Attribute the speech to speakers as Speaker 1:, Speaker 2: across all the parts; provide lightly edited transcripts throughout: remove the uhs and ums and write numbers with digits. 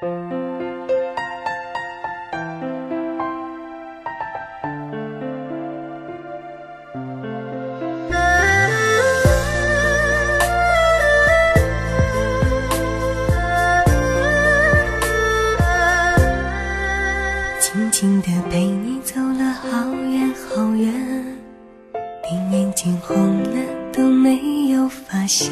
Speaker 1: 静静地陪你走了好远好远，连眼睛红了都没有发现。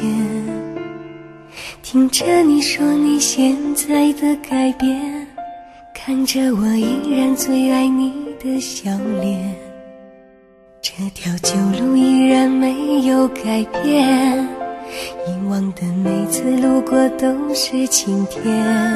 Speaker 1: 听着你说你现在的改变，看着我依然最爱你的笑脸，这条旧路依然没有改变，以往的每次路过都是晴天。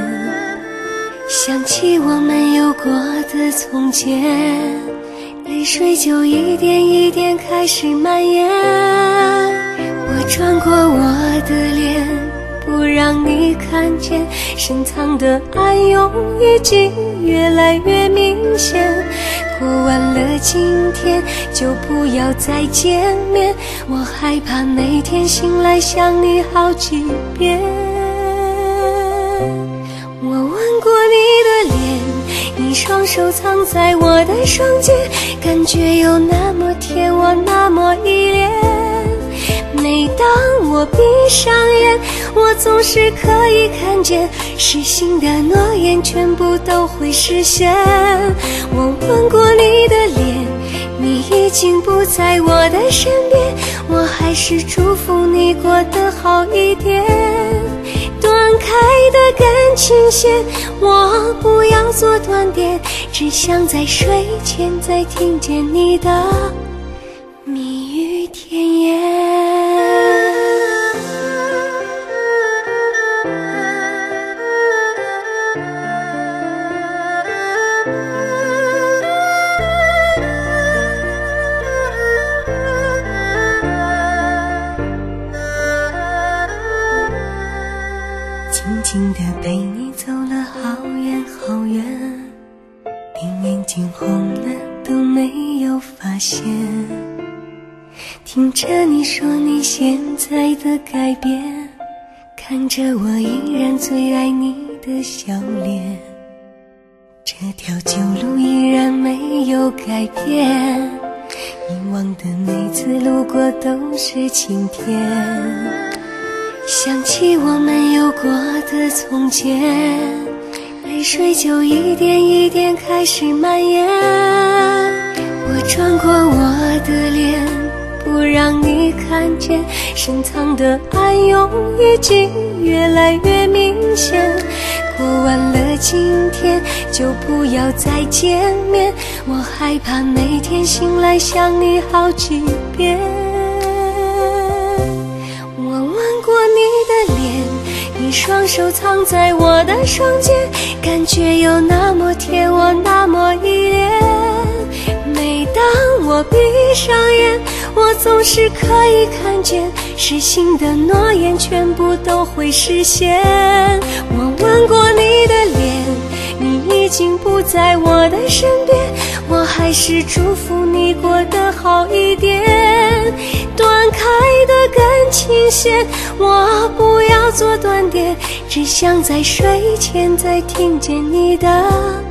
Speaker 1: 想起我们有过的从前，泪水就一点一点开始蔓延。我转过我的脸，不让你看见，深藏的暗涌已经越来越明显。过完了今天，就不要再见面，我害怕每天醒来想你好几遍。我吻过你的脸，你双手藏在我的双肩，感觉有那么甜，我那么依恋。每当我闭上眼，我总是可以看见，失信的诺言全部都会实现。我吻过你的脸，你已经不在我的身边，我还是祝福你过得好一点。断开的感情线，我不要做断点，只想在睡前再听见你的蜜语甜言。静静地陪你走了好远好远，连眼睛红了都没有发现。听着你说你现在的改变，看着我依然最爱你的笑脸，这条旧路依然没有改变，以往的每次路过都是晴天。想起我们有过的从前，泪水就一点一点开始蔓延。我转过我的脸，不让你看见，深藏的暗涌已经越来越明显。过完了今天，就不要再见面，我害怕每天醒来想你好几遍。你双手藏在我的双肩，感觉有那么甜，我那么依恋。每当我闭上眼，我总是可以看见，失信的诺言全部都会实现。我吻过你的脸，你已经不在我的身边，我还是祝福你过得好一点。断开的感情线，我不要做断点，只想在睡前再听见你的